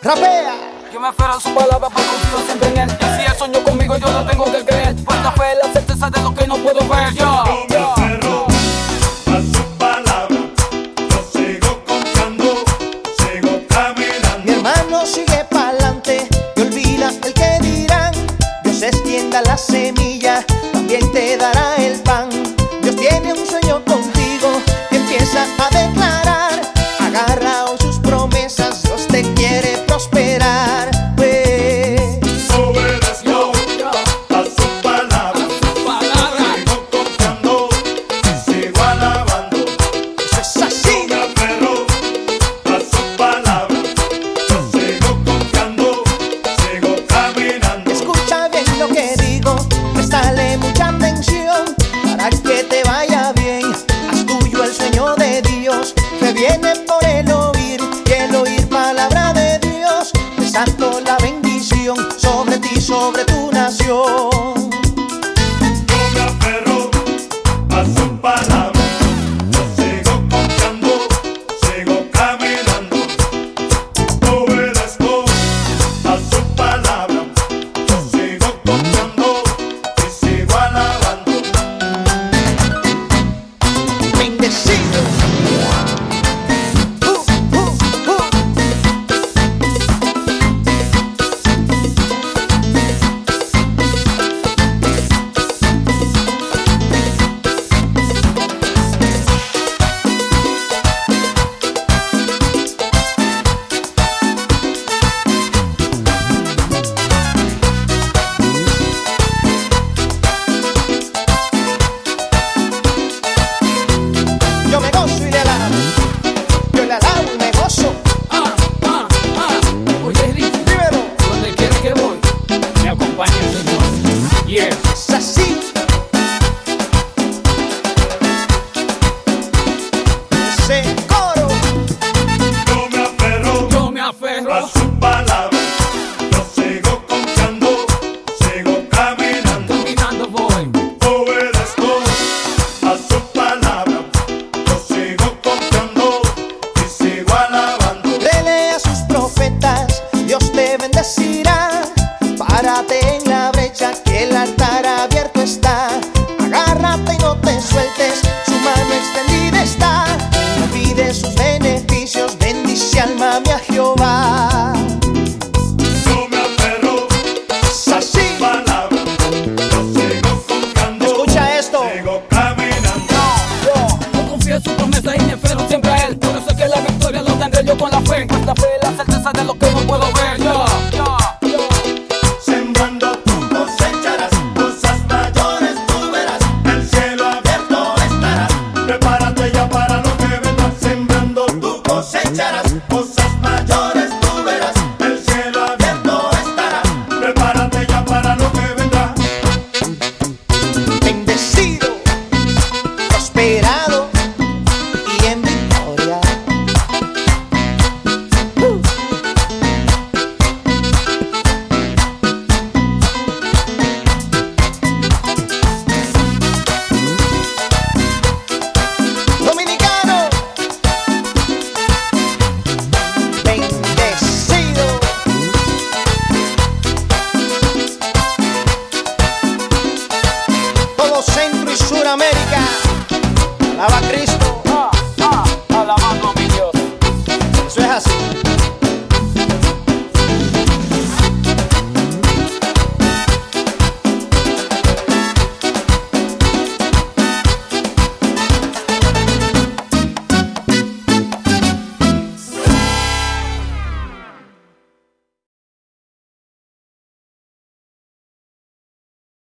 Rapea. Yo me aferro a su palabra, pero confío siempre en él. Y si él soñó conmigo, yo lo tengo que creer. Falta fe, la certeza de lo que no puedo ver. Yo me aferro a su palabra. Yo sigo confiando, sigo caminando. Mi hermano sigue pa'lante y olvida el que dirán. Dios extienda la semilla, también te dará el pan. Dios tiene un sueño contigo, empieza a declarar. Agarra hoy sus promesas, Dios te quiere prosperar. Obedezco a su palabra. Sigo confiando y sigo alabando. Eso es así. Yo me aferro a su palabra. Yo sigo confiando, sigo caminando. Escucha bien lo que digo, préstale mucha atención para que te vaya bien. Haz tuyo el sueño de Dios, que viene por el oír, y el oír palabra de Dios. Desato la bendición sobre ti, sobre tu nación. Yo me aferro a su palabra. Yo sigo confiando, sigo caminando. Obedezco a su palabra. Yo sigo confiando y sigo alabando. Bendecido. Yo me gozo y le alabo, yo le alabo y me gozo. Oye, Ricky, Dímelo, donde quiera que voy, me acompaña el Señor. Yeah. es así. Ese coro. Yo me aferro Yo me aferro a su palabra. Yo sigo confiando, sigo caminando. caminando voy. Obedezco a su palabra. Yo sigo confiando y sigo alabando. Dele a sus profetas, Dios te bendecirá. Párate en la brecha, que el altar abierto está. Agárrate y no te sueltes, su mano extendida está. No olvides sus beneficios, bendice alma mía Jehová. Yo me aferro Es a así. su palabra. Yo sigo confiando, Escucha esto. sigo caminando. Yo confío en su promesa y me aferro siempre a él. Por eso es que la victoria lo tendré yo con la fe. Falta fe, la certeza de lo que no puedo ver. Yo Sembrando tú cosecharás, cosas mayores tú verás. El cielo abierto estará. Prepárate ya para lo que vendrá. Sembrando tú cosecharás, cosas mayores.